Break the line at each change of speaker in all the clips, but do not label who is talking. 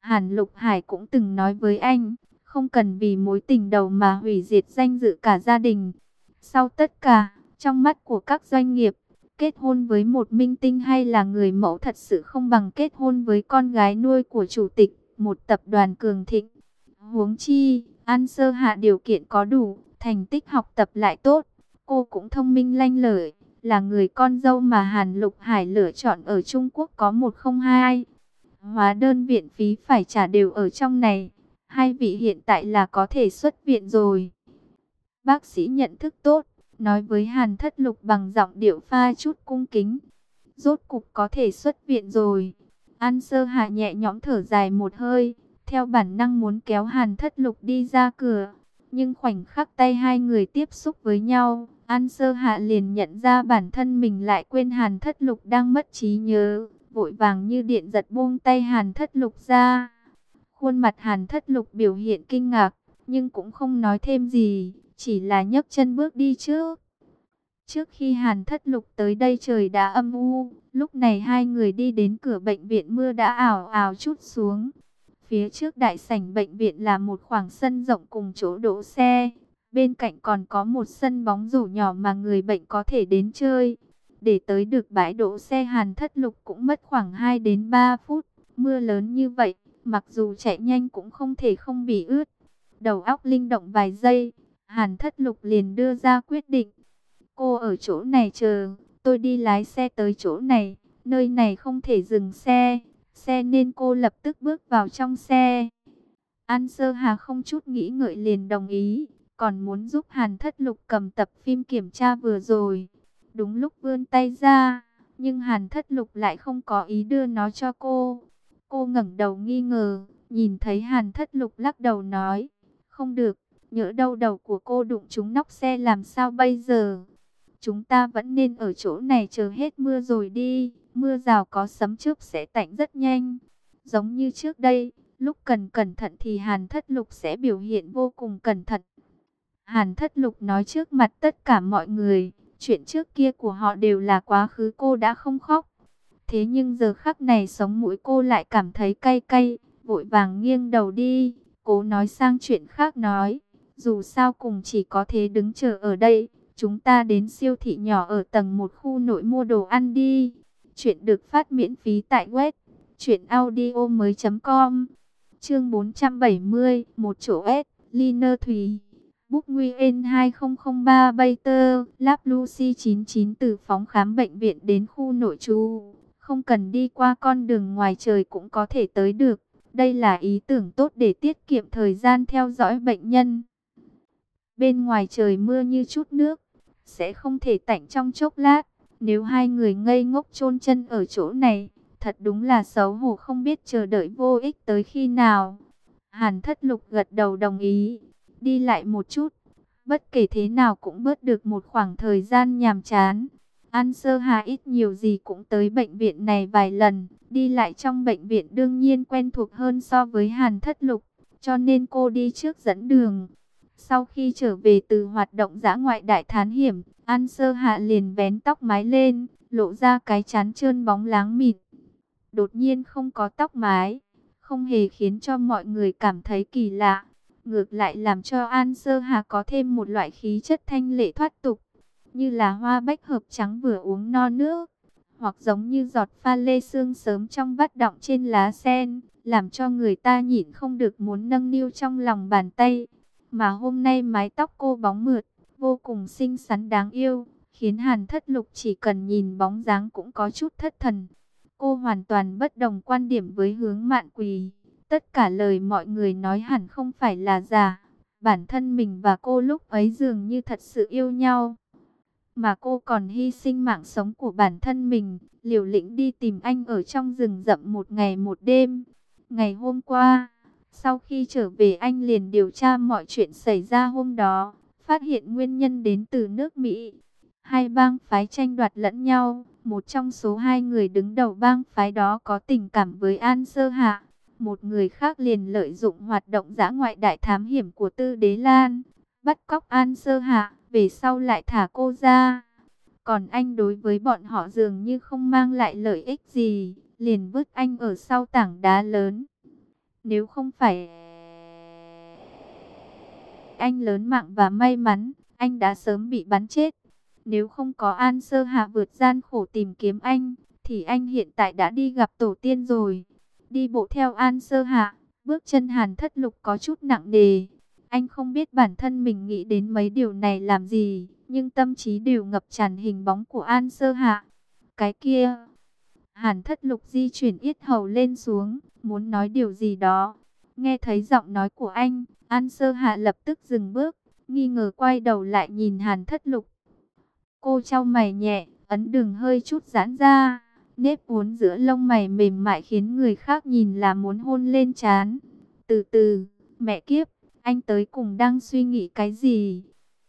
Hàn Lục Hải cũng từng nói với anh, không cần vì mối tình đầu mà hủy diệt danh dự cả gia đình. Sau tất cả, trong mắt của các doanh nghiệp, kết hôn với một minh tinh hay là người mẫu thật sự không bằng kết hôn với con gái nuôi của chủ tịch một tập đoàn cường thịnh. Huống chi, An Sơ Hạ điều kiện có đủ, thành tích học tập lại tốt, cô cũng thông minh lanh lợi, là người con dâu mà Hàn Lục Hải lựa chọn ở Trung Quốc có một không hai. Hóa đơn viện phí phải trả đều ở trong này, hai vị hiện tại là có thể xuất viện rồi. Bác sĩ nhận thức tốt, nói với Hàn Thất Lục bằng giọng điệu pha chút cung kính. Rốt cục có thể xuất viện rồi. An Sơ Hạ nhẹ nhõm thở dài một hơi, theo bản năng muốn kéo Hàn Thất Lục đi ra cửa. Nhưng khoảnh khắc tay hai người tiếp xúc với nhau, An Sơ Hạ liền nhận ra bản thân mình lại quên Hàn Thất Lục đang mất trí nhớ, vội vàng như điện giật buông tay Hàn Thất Lục ra. Khuôn mặt Hàn Thất Lục biểu hiện kinh ngạc, nhưng cũng không nói thêm gì, chỉ là nhấc chân bước đi trước. Trước khi Hàn Thất Lục tới đây trời đã âm u, lúc này hai người đi đến cửa bệnh viện mưa đã ào ào trút xuống. Phía trước đại sảnh bệnh viện là một khoảng sân rộng cùng chỗ đỗ xe, bên cạnh còn có một sân bóng rổ nhỏ mà người bệnh có thể đến chơi. Để tới được bãi đỗ xe Hàn Thất Lục cũng mất khoảng 2 đến 3 phút, mưa lớn như vậy, mặc dù chạy nhanh cũng không thể không bị ướt. Đầu óc linh động vài giây, Hàn Thất Lục liền đưa ra quyết định. Cô ở chỗ này chờ, tôi đi lái xe tới chỗ này, nơi này không thể dừng xe nên cô lập tức bước vào trong xe. An Sơ Hà không chút nghĩ ngợi liền đồng ý, còn muốn giúp Hàn Thất Lục cầm tập phim kiểm tra vừa rồi. Đúng lúc vươn tay ra, nhưng Hàn Thất Lục lại không có ý đưa nó cho cô. Cô ngẩng đầu nghi ngờ, nhìn thấy Hàn Thất Lục lắc đầu nói, không được, nhỡ đâu đầu của cô đụng trúng nóc xe làm sao bây giờ? Chúng ta vẫn nên ở chỗ này chờ hết mưa rồi đi, mưa rào có sấm chớp sẽ tạnh rất nhanh. Giống như trước đây, lúc cần cẩn thận thì Hàn Thất Lục sẽ biểu hiện vô cùng cẩn thận. Hàn Thất Lục nói trước mặt tất cả mọi người, chuyện trước kia của họ đều là quá khứ, cô đã không khóc. Thế nhưng giờ khắc này sống mũi cô lại cảm thấy cay cay, vội vàng nghiêng đầu đi, cố nói sang chuyện khác nói, dù sao cùng chỉ có thế đứng chờ ở đây. Chúng ta đến siêu thị nhỏ ở tầng 1 khu nội mua đồ ăn đi. Chuyện được phát miễn phí tại web truyệnaudiomoi.com. Chương 470, một chỗ S, Liner Thùy. Book Nguyen 2003 Bater, Lap Lucy 99 từ phòng khám bệnh viện đến khu nội trú. Không cần đi qua con đường ngoài trời cũng có thể tới được. Đây là ý tưởng tốt để tiết kiệm thời gian theo dõi bệnh nhân. Bên ngoài trời mưa như chút nước, sẽ không thể tạnh trong chốc lát. Nếu hai người ngây ngốc chôn chân ở chỗ này, thật đúng là xấu hổ không biết chờ đợi vô ích tới khi nào. Hàn Thất Lục gật đầu đồng ý, đi lại một chút, bất kể thế nào cũng bớt được một khoảng thời gian nhàm chán. An Sơ Hà ít nhiều gì cũng tới bệnh viện này vài lần, đi lại trong bệnh viện đương nhiên quen thuộc hơn so với Hàn Thất Lục, cho nên cô đi trước dẫn đường. Sau khi trở về từ hoạt động dã ngoại đại thám hiểm, An Sơ Hạ liền vén tóc mái lên, lộ ra cái trán trơn bóng láng mịn. Đột nhiên không có tóc mái, không hề khiến cho mọi người cảm thấy kỳ lạ. Ngược lại làm cho An Sơ Hạ có thêm một loại khí chất thanh lệ thoát tục, như là hoa bách hợp trắng vừa uống no nước, hoặc giống như giọt pha lê sương sớm trong vắt đọng trên lá sen, làm cho người ta nhịn không được muốn nâng niu trong lòng bàn tay. Mà hôm nay mái tóc cô bóng mượt, vô cùng xinh xắn đáng yêu, khiến Hàn Thất Lục chỉ cần nhìn bóng dáng cũng có chút thất thần. Cô hoàn toàn bất đồng quan điểm với Hướng Mạn Quỳ. Tất cả lời mọi người nói hẳn không phải là giả. Bản thân mình và cô lúc ấy dường như thật sự yêu nhau. Mà cô còn hy sinh mạng sống của bản thân mình, liều lĩnh đi tìm anh ở trong rừng rậm một ngày một đêm. Ngày hôm qua, sau khi trở về anh liền điều tra mọi chuyện xảy ra hôm đó, phát hiện nguyên nhân đến từ nước Mỹ. Hai bang phái tranh đoạt lẫn nhau, một trong số hai người đứng đầu bang phái đó có tình cảm với An Sơ Hạ. Một người khác liền lợi dụng hoạt động dã ngoại đại thám hiểm của Tư Đế Lan, bắt cóc An Sơ Hạ, về sau lại thả cô ra. Còn anh đối với bọn họ dường như không mang lại lợi ích gì, liền vứt anh ở sau tảng đá lớn. Nếu không phải anh lớn mạng và may mắn, anh đã sớm bị bắn chết. Nếu không có An Sơ Hạ vượt gian khổ tìm kiếm anh, thì anh hiện tại đã đi gặp tổ tiên rồi. Đi bộ theo An Sơ Hạ, bước chân Hàn Thất Lục có chút nặng nề. Anh không biết bản thân mình nghĩ đến mấy điều này làm gì, nhưng tâm trí đều ngập tràn hình bóng của An Sơ Hạ. Cái kia, Hàn Thất Lục di chuyển yết hầu lên xuống, muốn nói điều gì đó. Nghe thấy giọng nói của anh, An Sơ Hạ lập tức dừng bước, nghi ngờ quay đầu lại nhìn Hàn Thất Lục. Cô chau mày nhẹ, ấn đường hơi chút giãn ra, nếp uốn giữa lông mày mềm mại khiến người khác nhìn là muốn hôn lên trán. Từ từ, mẹ kiếp, anh tới cùng đang suy nghĩ cái gì?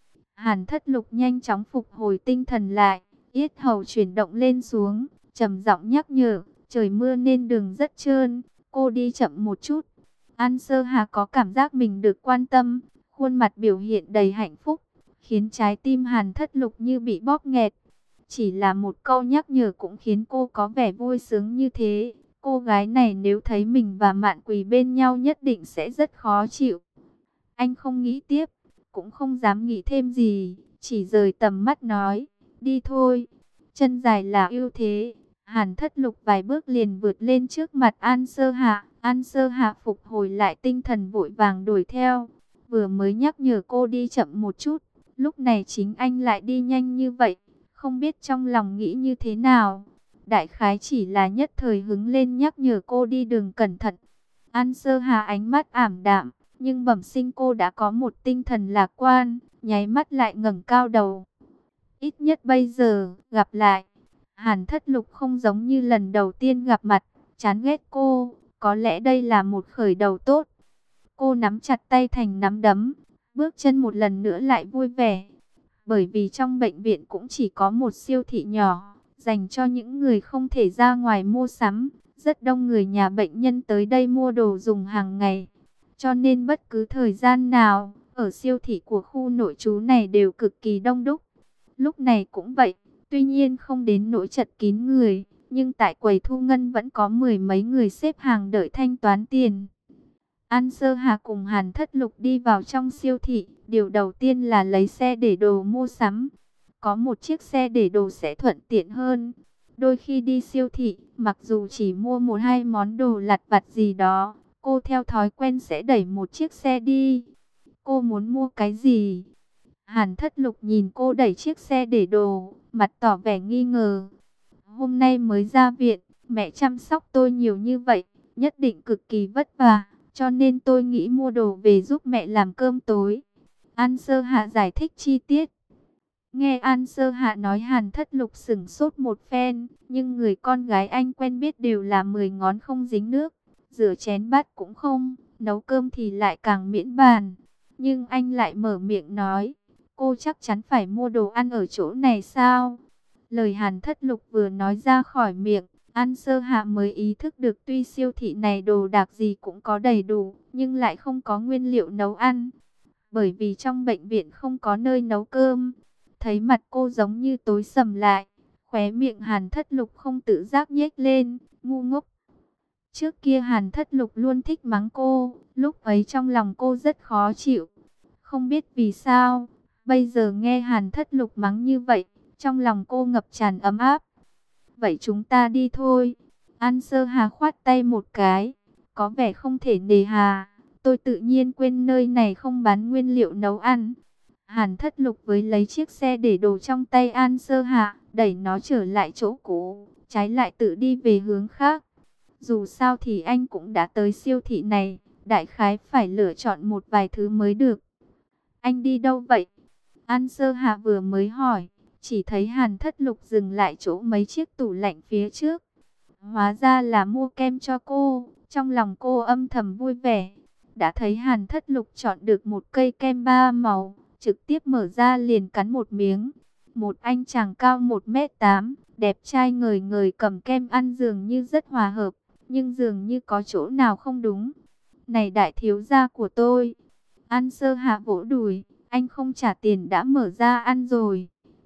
Hàn Thất Lục nhanh chóng phục hồi tinh thần lại, yết hầu chuyển động lên xuống, trầm giọng nhắc nhở, trời mưa nên đường rất trơn, cô đi chậm một chút. An Sơ Hà có cảm giác mình được quan tâm, khuôn mặt biểu hiện đầy hạnh phúc, khiến trái tim Hàn Thất Lục như bị bóp nghẹt. Chỉ là một câu nhắc nhở cũng khiến cô có vẻ vui sướng như thế. Cô gái này nếu thấy mình và Mạn Quỳ bên nhau nhất định sẽ rất khó chịu. Anh không nghĩ tiếp, cũng không dám nghĩ thêm gì, chỉ rời tầm mắt nói, đi thôi. Chân dài là ưu thế. Hàn Thất Lục vài bước liền vượt lên trước mặt An Sơ Hạ. An Sơ Hạ phục hồi lại tinh thần vội vàng đuổi theo. Vừa mới nhắc nhở cô đi chậm một chút, lúc này chính anh lại đi nhanh như vậy. Không biết trong lòng nghĩ như thế nào. Đại khái chỉ là nhất thời hứng lên nhắc nhở cô đi đường cẩn thận. An Sơ Hạ ánh mắt ảm đạm, nhưng bẩm sinh cô đã có một tinh thần lạc quan, nháy mắt lại ngẩng cao đầu. Ít nhất bây giờ, gặp lại, Hàn Thất Lục không giống như lần đầu tiên gặp mặt, chán ghét cô, có lẽ đây là một khởi đầu tốt. Cô nắm chặt tay thành nắm đấm, bước chân một lần nữa lại vui vẻ. Bởi vì trong bệnh viện cũng chỉ có một siêu thị nhỏ, dành cho những người không thể ra ngoài mua sắm. Rất đông người nhà bệnh nhân tới đây mua đồ dùng hàng ngày. Cho nên bất cứ thời gian nào, ở siêu thị của khu nội trú này đều cực kỳ đông đúc. Lúc này cũng vậy, tuy nhiên không đến nỗi chật kín người, nhưng tại quầy thu ngân vẫn có mười mấy người xếp hàng đợi thanh toán tiền. An Sơ Hà cùng Hàn Thất Lục đi vào trong siêu thị, điều đầu tiên là lấy xe để đồ mua sắm. Có một chiếc xe để đồ sẽ thuận tiện hơn. Đôi khi đi siêu thị, mặc dù chỉ mua một hai món đồ lặt vặt gì đó, cô theo thói quen sẽ đẩy một chiếc xe đi. Cô muốn mua cái gì? Hàn Thất Lục nhìn cô đẩy chiếc xe để đồ, mặt tỏ vẻ nghi ngờ. Hôm nay mới ra viện, mẹ chăm sóc tôi nhiều như vậy, nhất định cực kỳ vất vả, cho nên tôi nghĩ mua đồ về giúp mẹ làm cơm tối. An Sơ Hạ giải thích chi tiết. Nghe An Sơ Hạ nói Hàn Thất Lục sửng sốt một phen, nhưng người con gái anh quen biết đều là 10 ngón không dính nước, rửa chén bát cũng không, nấu cơm thì lại càng miễn bàn. Nhưng anh lại mở miệng nói, cô chắc chắn phải mua đồ ăn ở chỗ này sao? Lời Hàn Thất Lục vừa nói ra khỏi miệng, An Sơ Hạ mới ý thức được tuy siêu thị này đồ đạc gì cũng có đầy đủ, nhưng lại không có nguyên liệu nấu ăn. Bởi vì trong bệnh viện không có nơi nấu cơm. Thấy mặt cô giống như tối sầm lại, khóe miệng Hàn Thất Lục không tự giác nhếch lên, ngu ngốc. Trước kia Hàn Thất Lục luôn thích mắng cô, lúc ấy trong lòng cô rất khó chịu. Không biết vì sao, bây giờ nghe Hàn Thất Lục mắng như vậy, trong lòng cô ngập tràn ấm áp. Vậy chúng ta đi thôi. An Sơ Hà khoát tay một cái, có vẻ không thể nề hà. Tôi tự nhiên quên nơi này không bán nguyên liệu nấu ăn. Hàn Thất Lục với lấy chiếc xe để đồ trong tay An Sơ Hạ, đẩy nó trở lại chỗ cũ, trái lại tự đi về hướng khác. Dù sao thì anh cũng đã tới siêu thị này, đại khái phải lựa chọn một vài thứ mới được. Anh đi đâu vậy? An Sơ Hạ vừa mới hỏi, chỉ thấy Hàn Thất Lục dừng lại chỗ mấy chiếc tủ lạnh phía trước. Hóa ra là mua kem cho cô, trong lòng cô âm thầm vui vẻ. Đã thấy Hàn Thất Lục chọn được một cây kem 3 màu, trực tiếp mở ra liền cắn một miếng. Một anh chàng cao 1m8, đẹp trai ngời ngời cầm kem ăn dường như rất hòa hợp, nhưng dường như có chỗ nào không đúng. Này đại thiếu gia của tôi, An Sơ Hạ vỗ đùi, anh không trả tiền đã mở ra ăn rồi.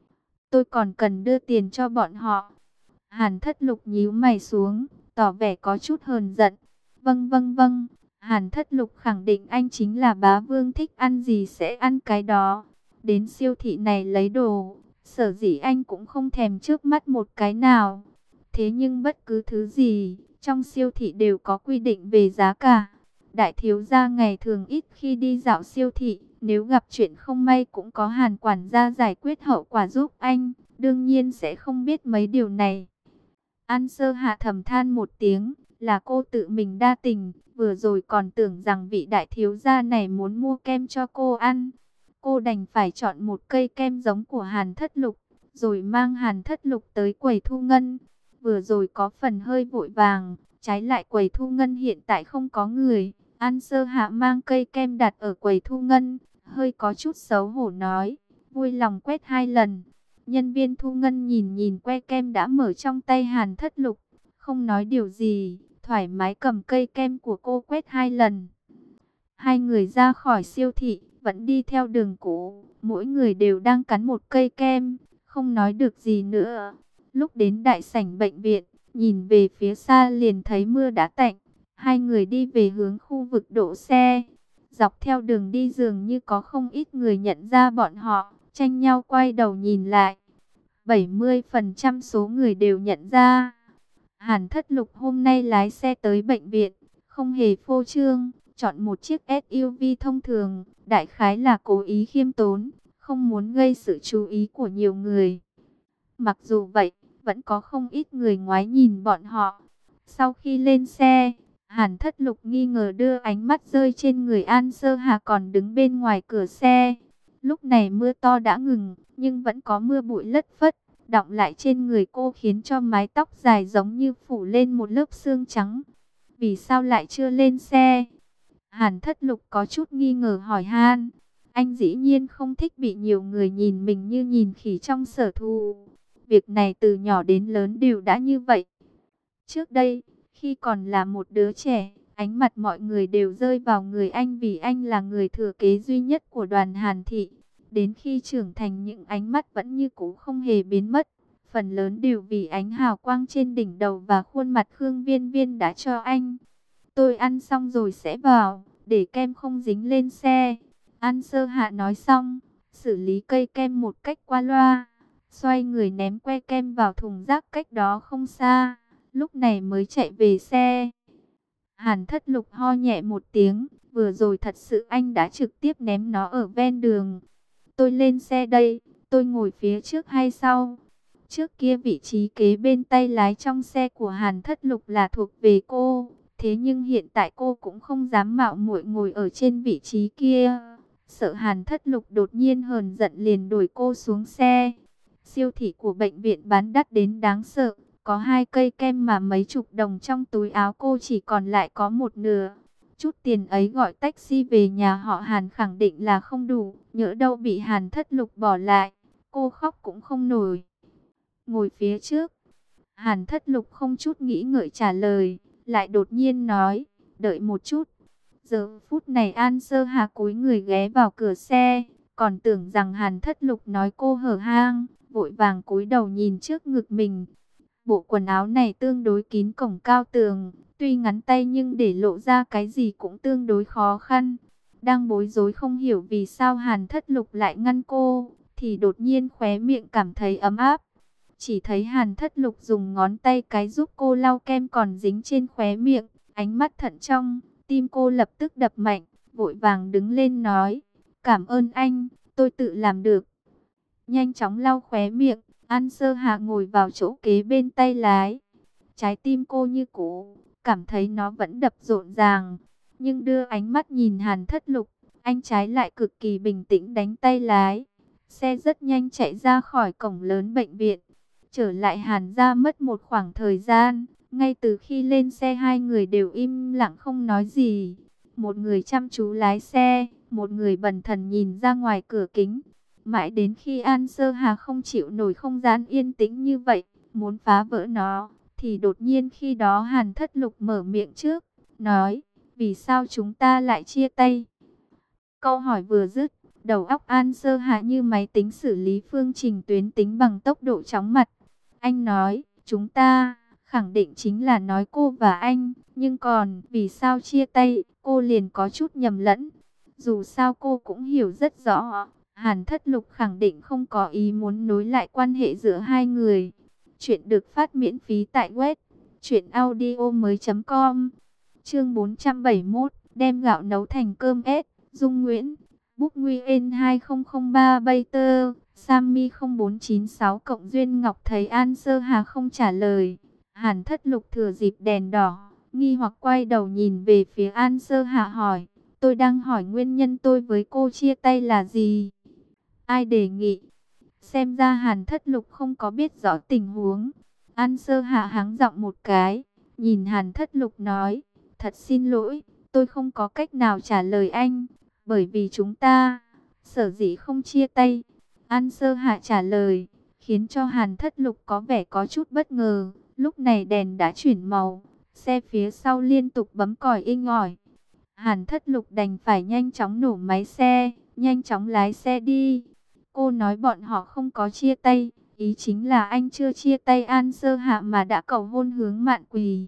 Tôi còn cần đưa tiền cho bọn họ. Hàn Thất Lục nhíu mày xuống, tỏ vẻ có chút hờn giận. Vâng vâng vâng. Hàn Thất Lục khẳng định anh chính là bá vương, thích ăn gì sẽ ăn cái đó. Đến siêu thị này lấy đồ, sở dĩ anh cũng không thèm trước mắt một cái nào. Thế nhưng bất cứ thứ gì trong siêu thị đều có quy định về giá cả. Đại thiếu gia ngày thường ít khi đi dạo siêu thị, nếu gặp chuyện không may cũng có Hàn quản gia giải quyết hậu quả giúp anh, đương nhiên sẽ không biết mấy điều này. An Sơ Hạ thầm than một tiếng, là cô tự mình đa tình, vừa rồi còn tưởng rằng vị đại thiếu gia này muốn mua kem cho cô ăn. Cô đành phải chọn một cây kem giống của Hàn Thất Lục, rồi mang Hàn Thất Lục tới quầy thu ngân. Vừa rồi có phần hơi vội vàng, trái lại quầy thu ngân hiện tại không có người. An Sơ Hạ mang cây kem đặt ở quầy thu ngân, hơi có chút xấu hổ nói, vui lòng quét 2 lần. Nhân viên thu ngân nhìn nhìn que kem đã mở trong tay Hàn Thất Lục, không nói điều gì, thoải mái cầm cây kem của cô quét 2 lần. Hai người ra khỏi siêu thị, vẫn đi theo đường cũ, mỗi người đều đang cắn một cây kem, không nói được gì nữa. Lúc đến đại sảnh bệnh viện, nhìn về phía xa liền thấy mưa đã tạnh. Hai người đi về hướng khu vực đỗ xe. Dọc theo đường đi dường như có không ít người nhận ra bọn họ, tranh nhau quay đầu nhìn lại. 70% số người đều nhận ra. Hàn Thất Lục hôm nay lái xe tới bệnh viện, không hề phô trương, chọn một chiếc SUV thông thường, đại khái là cố ý khiêm tốn, không muốn gây sự chú ý của nhiều người. Mặc dù vậy, vẫn có không ít người ngoái nhìn bọn họ. Sau khi lên xe, Hàn Thất Lục nghi ngờ đưa ánh mắt rơi trên người An Sơ Hà còn đứng bên ngoài cửa xe. Lúc này mưa to đã ngừng, nhưng vẫn có mưa bụi lất phất, đọng lại trên người cô khiến cho mái tóc dài giống như phủ lên một lớp sương trắng. Vì sao lại chưa lên xe? Hàn Thất Lục có chút nghi ngờ hỏi han. Anh dĩ nhiên không thích bị nhiều người nhìn mình như nhìn khỉ trong sở thú. Việc này từ nhỏ đến lớn đều đã như vậy. Trước đây, khi còn là một đứa trẻ, ánh mặt mọi người đều rơi vào người anh vì anh là người thừa kế duy nhất của đoàn Hàn Thị. Đến khi trưởng thành những ánh mắt vẫn như cũ không hề biến mất. Phần lớn đều vì ánh hào quang trên đỉnh đầu và khuôn mặt Khương Viên Viên đã cho anh. Tôi ăn xong rồi sẽ vào, để kem không dính lên xe. An Sơ Hạ nói xong, xử lý cây kem một cách qua loa. Xoay người ném que kem vào thùng rác cách đó không xa. Lúc này mới chạy về xe. Hàn Thất Lục ho nhẹ một tiếng. Vừa rồi thật sự anh đã trực tiếp ném nó ở ven đường. Tôi lên xe đây, tôi ngồi phía trước hay sau? Trước kia vị trí kế bên tay lái trong xe của Hàn Thất Lục là thuộc về cô. Thế nhưng hiện tại cô cũng không dám mạo muội ngồi ở trên vị trí kia. Sợ Hàn Thất Lục đột nhiên hờn giận liền đuổi cô xuống xe. Siêu thị của bệnh viện bán đắt đến đáng sợ. Có 2 cây kem mà mấy chục đồng trong túi áo cô chỉ còn lại có một nửa. Chút tiền ấy gọi taxi về nhà họ Hàn khẳng định là không đủ. Nhỡ đâu bị Hàn Thất Lục bỏ lại. Cô khóc cũng không nổi. Ngồi phía trước. Hàn Thất Lục không chút nghĩ ngợi trả lời. Lại đột nhiên nói. Đợi một chút. Giờ phút này An Sơ Hà cúi người ghé vào cửa xe. Còn tưởng rằng Hàn Thất Lục nói cô hở hang. Vội vàng cúi đầu nhìn trước ngực mình. Bộ quần áo này tương đối kín cổng cao tường, tuy ngắn tay nhưng để lộ ra cái gì cũng tương đối khó khăn. Đang bối rối không hiểu vì sao Hàn Thất Lục lại ngăn cô, thì đột nhiên khóe miệng cảm thấy ấm áp. Chỉ thấy Hàn Thất Lục dùng ngón tay cái giúp cô lau kem còn dính trên khóe miệng, ánh mắt thận trọng, tim cô lập tức đập mạnh, vội vàng đứng lên nói, cảm ơn anh, tôi tự làm được. Nhanh chóng lau khóe miệng. An Sơ Hạ ngồi vào chỗ kế bên tay lái. Trái tim cô như cũ, cảm thấy nó vẫn đập rộn ràng. Nhưng đưa ánh mắt nhìn Hàn Thất Lục, anh trái lại cực kỳ bình tĩnh đánh tay lái. Xe rất nhanh chạy ra khỏi cổng lớn bệnh viện. Trở lại Hàn gia mất một khoảng thời gian. Ngay từ khi lên xe hai người đều im lặng không nói gì. Một người chăm chú lái xe, một người bần thần nhìn ra ngoài cửa kính. Mãi đến khi An Sơ Hà không chịu nổi không gian yên tĩnh như vậy, muốn phá vỡ nó, thì đột nhiên khi đó Hàn Thất Lục mở miệng trước, nói, vì sao chúng ta lại chia tay? Câu hỏi vừa dứt, đầu óc An Sơ Hà như máy tính xử lý phương trình tuyến tính bằng tốc độ chóng mặt. Anh nói, chúng ta khẳng định chính là nói cô và anh. Nhưng còn vì sao chia tay, cô liền có chút nhầm lẫn. Dù sao cô cũng hiểu rất rõ, Hàn Thất Lục khẳng định không có ý muốn nối lại quan hệ giữa hai người. Chuyện được phát miễn phí tại web truyệnaudiomoi.com. Chương 471, đem gạo nấu thành cơm ép. Dung Nguyễn, Book Nguyen 2003 Bater, Sammy 0496 cộng Duyên Ngọc thấy An Sơ Hà không trả lời. Hàn Thất Lục thừa dịp đèn đỏ, nghi hoặc quay đầu nhìn về phía An Sơ Hà hỏi, tôi đang hỏi nguyên nhân tôi với cô chia tay là gì? Ai đề nghị? Xem ra Hàn Thất Lục không có biết rõ tình huống. An Sơ Hà hắng giọng một cái, nhìn Hàn Thất Lục nói, thật xin lỗi, tôi không có cách nào trả lời anh, bởi vì chúng ta sở dĩ không chia tay. An Sơ Hà trả lời, khiến cho Hàn Thất Lục có vẻ có chút bất ngờ. Lúc này đèn đã chuyển màu, xe phía sau liên tục bấm còi inh ỏi. Hàn Thất Lục đành phải nhanh chóng nổ máy xe, nhanh chóng lái xe đi. Cô nói bọn họ không có chia tay, ý chính là anh chưa chia tay An Sơ Hạ mà đã cầu hôn Hướng Mạn Quỳ.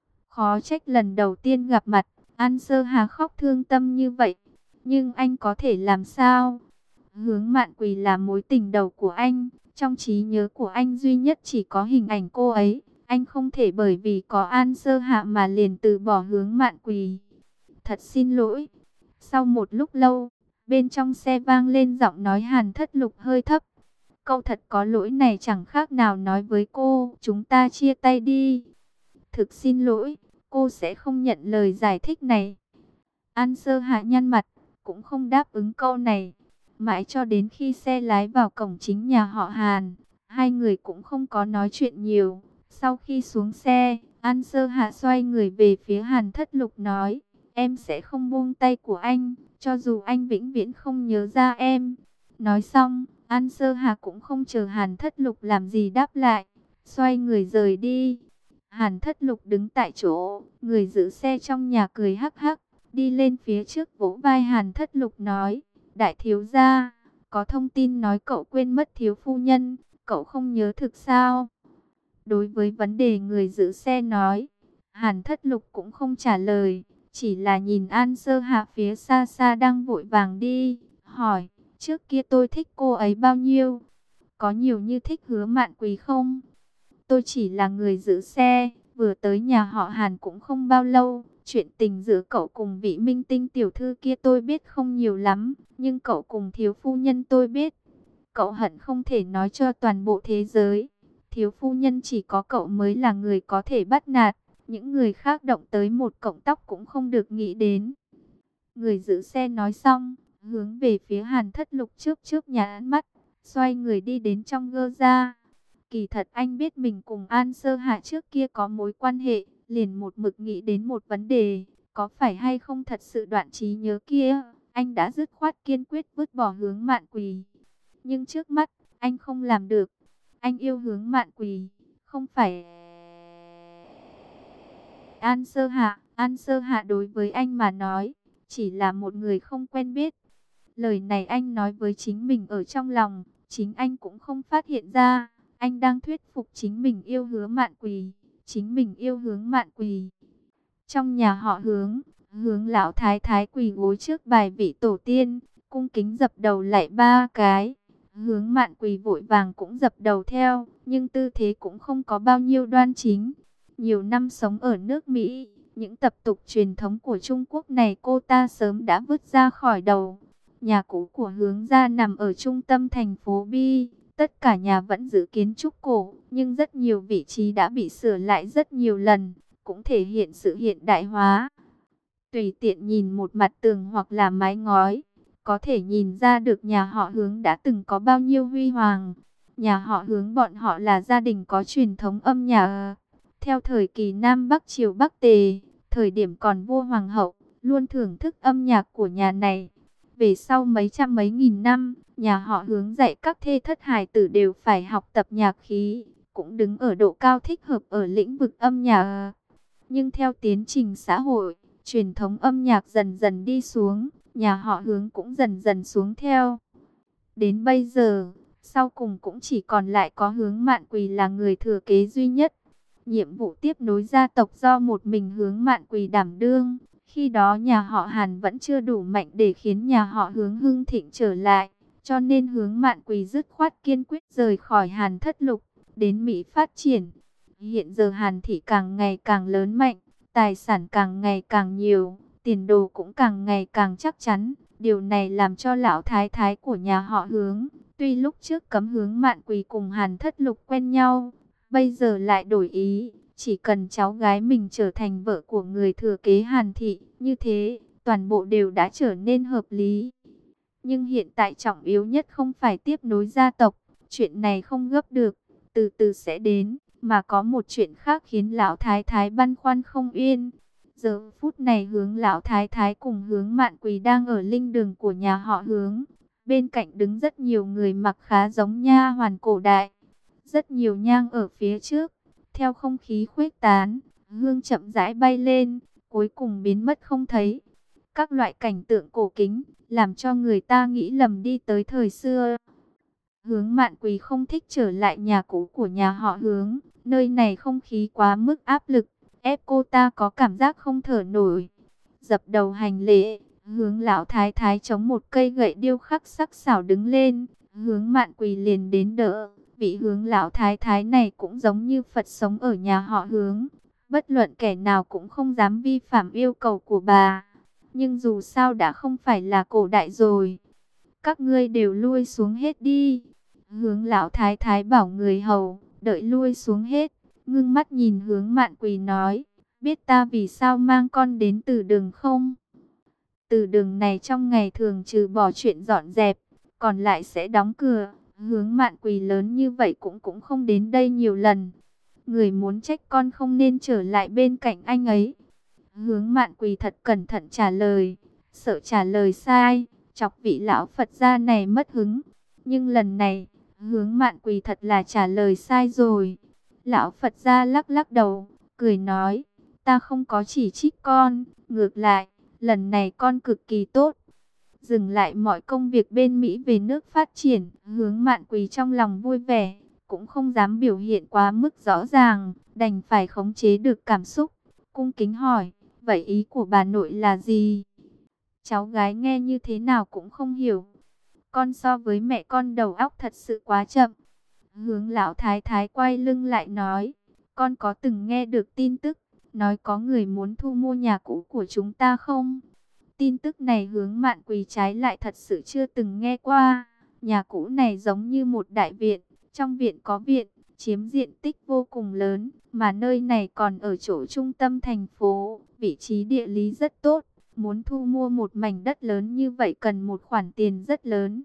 Khó trách lần đầu tiên gặp mặt, An Sơ Hà khóc thương tâm như vậy. Nhưng anh có thể làm sao? Hướng Mạn Quỳ là mối tình đầu của anh, trong trí nhớ của anh duy nhất chỉ có hình ảnh cô ấy. Anh không thể bởi vì có An Sơ Hạ mà liền từ bỏ Hướng Mạn Quỳ. Thật xin lỗi. Sau một lúc lâu, bên trong xe vang lên giọng nói Hàn Thất Lục hơi thấp. Câu thật có lỗi này chẳng khác nào nói với cô, chúng ta chia tay đi. Thực xin lỗi, cô sẽ không nhận lời giải thích này. An Sơ Hạ nhăn mặt, cũng không đáp ứng câu này. Mãi cho đến khi xe lái vào cổng chính nhà họ Hàn, hai người cũng không có nói chuyện nhiều. Sau khi xuống xe, An Sơ Hạ xoay người về phía Hàn Thất Lục nói, em sẽ không buông tay của anh, cho dù anh vĩnh viễn không nhớ ra em. Nói xong, An Sơ Hạ cũng không chờ Hàn Thất Lục làm gì đáp lại, xoay người rời đi. Hàn Thất Lục đứng tại chỗ, người giữ xe trong nhà cười hắc hắc, đi lên phía trước vỗ vai Hàn Thất Lục nói, đại thiếu gia, có thông tin nói cậu quên mất thiếu phu nhân, cậu không nhớ thực sao? Đối với vấn đề người giữ xe nói, Hàn Thất Lục cũng không trả lời, chỉ là nhìn An Sơ Hạ phía xa xa đang vội vàng đi, hỏi, trước kia tôi thích cô ấy bao nhiêu? Có nhiều như thích Hứa Mạn Quỳ không? Tôi chỉ là người giữ xe, vừa tới nhà họ Hàn cũng không bao lâu. Chuyện tình giữa cậu cùng vị minh tinh tiểu thư kia tôi biết không nhiều lắm, nhưng cậu cùng thiếu phu nhân tôi biết. Cậu hận không thể nói cho toàn bộ thế giới. Thiếu phu nhân chỉ có cậu mới là người có thể bắt nạt, những người khác động tới một cọng tóc cũng không được nghĩ đến. Người giữ xe nói xong, hướng về phía Hàn Thất Lục trước trước nhá mắt, xoay người đi đến trong gơ ra. Kỳ thật anh biết mình cùng An Sơ Hạ trước kia có mối quan hệ, liền một mực nghĩ đến một vấn đề, có phải hay không thật sự đoạn trí nhớ kia, anh đã dứt khoát kiên quyết vứt bỏ Hướng Mạn Quỳ. Nhưng trước mắt, anh không làm được, anh yêu Hướng Mạn Quỳ, không phải An Sơ Hạ. An Sơ Hạ đối với anh mà nói, chỉ là một người không quen biết. Lời này anh nói với chính mình ở trong lòng, chính anh cũng không phát hiện ra. Anh đang thuyết phục chính mình yêu Hứa Mạn Quỳ, chính mình yêu Hướng Mạn Quỳ. Trong nhà họ Hướng, Hướng lão thái thái quỳ gối trước bài vị tổ tiên, cung kính dập đầu lạy 3 cái. Hướng Mạn Quỳ vội vàng cũng dập đầu theo, nhưng tư thế cũng không có bao nhiêu đoan chính. Nhiều năm sống ở nước Mỹ, những tập tục truyền thống của Trung Quốc này cô ta sớm đã vứt ra khỏi đầu. Nhà cũ của Hướng gia nằm ở trung tâm thành phố Bi. Tất cả nhà vẫn giữ kiến trúc cổ, nhưng rất nhiều vị trí đã bị sửa lại rất nhiều lần, cũng thể hiện sự hiện đại hóa. Tùy tiện nhìn một mặt tường hoặc là mái ngói, có thể nhìn ra được nhà họ Hướng đã từng có bao nhiêu huy hoàng. Nhà họ Hướng bọn họ là gia đình có truyền thống âm nhạc. Theo thời kỳ Nam Bắc Triều Bắc Tề, thời điểm còn vua hoàng hậu, luôn thưởng thức âm nhạc của nhà này. Về sau mấy trăm mấy nghìn năm, nhà họ Hướng dạy các thê thất hài tử đều phải học tập nhạc khí, cũng đứng ở độ cao thích hợp ở lĩnh vực âm nhạc. Nhưng theo tiến trình xã hội, truyền thống âm nhạc dần dần đi xuống, nhà họ Hướng cũng dần dần xuống theo. Đến bây giờ, sau cùng cũng chỉ còn lại có Hướng Mạn Quỳ là người thừa kế duy nhất. Nhiệm vụ tiếp nối gia tộc do một mình Hướng Mạn Quỳ đảm đương. Khi đó nhà họ Hàn vẫn chưa đủ mạnh để khiến nhà họ Hướng hưng thịnh trở lại. Cho nên Hướng Mạn Quỳ dứt khoát kiên quyết rời khỏi Hàn Thất Lục, đến Mỹ phát triển. Hiện giờ Hàn thị càng ngày càng lớn mạnh, tài sản càng ngày càng nhiều, tiền đồ cũng càng ngày càng chắc chắn. Điều này làm cho lão thái thái của nhà họ Hướng, tuy lúc trước cấm Hướng Mạn Quỳ cùng Hàn Thất Lục quen nhau, bây giờ lại đổi ý, chỉ cần cháu gái mình trở thành vợ của người thừa kế Hàn thị, như thế, toàn bộ đều đã trở nên hợp lý. Nhưng hiện tại trọng yếu nhất không phải tiếp nối gia tộc, chuyện này không gấp được, từ từ sẽ đến, mà có một chuyện khác khiến lão thái thái băn khoăn không yên. Giờ phút này Hướng lão thái thái cùng Hướng Mạn Quỳ đang ở linh đường của nhà họ Hướng. Bên cạnh đứng rất nhiều người mặc khá giống nha hoàn cổ đại. Rất nhiều nhang ở phía trước, theo không khí khuếch tán, hương chậm rãi bay lên, cuối cùng biến mất không thấy. Các loại cảnh tượng cổ kính, làm cho người ta nghĩ lầm đi tới thời xưa. Hướng Mạn Quỳ không thích trở lại nhà cũ của nhà họ Hướng, nơi này không khí quá mức áp lực, ép cô ta có cảm giác không thở nổi. Dập đầu hành lễ, Hướng lão thái thái chống một cây gậy điêu khắc sắc sảo đứng lên, Hướng Mạn Quỳ liền đến đỡ. Vị Hướng lão thái thái này cũng giống như Phật sống ở nhà họ Hướng, bất luận kẻ nào cũng không dám vi phạm yêu cầu của bà. Nhưng dù sao đã không phải là cổ đại rồi, các ngươi đều lui xuống hết đi. Hướng lão thái thái bảo người hầu đợi lui xuống hết, ngưng mắt nhìn Hướng Mạn Quỳ nói, biết ta vì sao mang con đến Từ Đường không? Từ Đường này trong ngày thường trừ bỏ chuyện dọn dẹp, còn lại sẽ đóng cửa. Hướng Mạn Quỳ lớn như vậy cũng không đến đây nhiều lần. Người muốn trách con không nên trở lại bên cạnh anh ấy. Hướng Mạn Quỳ thật cẩn thận trả lời, sợ trả lời sai, chọc vị lão Phật gia này mất hứng. Nhưng lần này, Hướng Mạn Quỳ thật là trả lời sai rồi. Lão Phật gia lắc lắc đầu, cười nói, ta không có chỉ trích con, ngược lại, lần này con cực kỳ tốt. Dừng lại mọi công việc bên Mỹ về nước phát triển, Hướng Mạn Quỳ trong lòng vui vẻ, cũng không dám biểu hiện quá mức rõ ràng, đành phải khống chế được cảm xúc. Cung kính hỏi, vậy ý của bà nội là gì? Cháu gái nghe như thế nào cũng không hiểu. Con so với mẹ con đầu óc thật sự quá chậm. Hướng lão thái thái quay lưng lại nói, con có từng nghe được tin tức, nói có người muốn thu mua nhà cũ của chúng ta không? Tin tức này Hướng Mạn Quỳ trái lại thật sự chưa từng nghe qua. Nhà cũ này giống như một đại viện, trong viện có viện, chiếm diện tích vô cùng lớn, mà nơi này còn ở chỗ trung tâm thành phố, vị trí địa lý rất tốt. Muốn thu mua một mảnh đất lớn như vậy cần một khoản tiền rất lớn.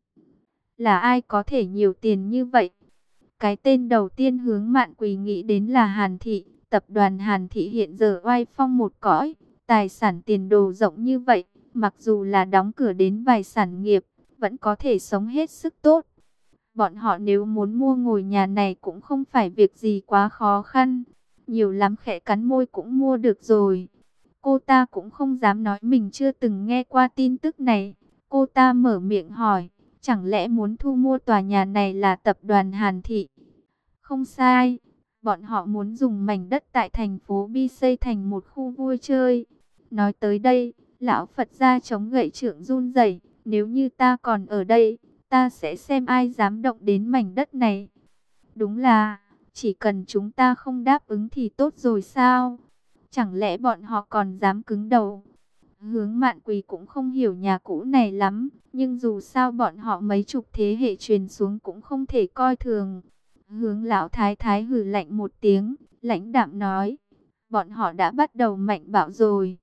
Là ai có thể nhiều tiền như vậy? Cái tên đầu tiên Hướng Mạn Quỳ nghĩ đến là Hàn Thị. Tập đoàn Hàn Thị hiện giờ oai phong một cõi, tài sản tiền đồ rộng như vậy. Mặc dù là đóng cửa đến vài sản nghiệp, vẫn có thể sống hết sức tốt. Bọn họ nếu muốn mua ngôi nhà này cũng không phải việc gì quá khó khăn. Nhiều lắm khẽ cắn môi cũng mua được rồi. Cô ta cũng không dám nói mình chưa từng nghe qua tin tức này. Cô ta mở miệng hỏi, chẳng lẽ muốn thu mua tòa nhà này là tập đoàn Hàn Thị? Không sai, bọn họ muốn dùng mảnh đất tại thành phố Bi xây thành một khu vui chơi. Nói tới đây, lão Phật gia chống gậy trượng run rẩy, nếu như ta còn ở đây, ta sẽ xem ai dám động đến mảnh đất này. Đúng là, chỉ cần chúng ta không đáp ứng thì tốt rồi sao? Chẳng lẽ bọn họ còn dám cứng đầu? Hướng Mạn Quỳ cũng không hiểu nhà cũ này lắm, nhưng dù sao bọn họ mấy chục thế hệ truyền xuống cũng không thể coi thường. Hướng lão thái thái hừ lạnh một tiếng, lãnh đạm nói, bọn họ đã bắt đầu mạnh bạo rồi.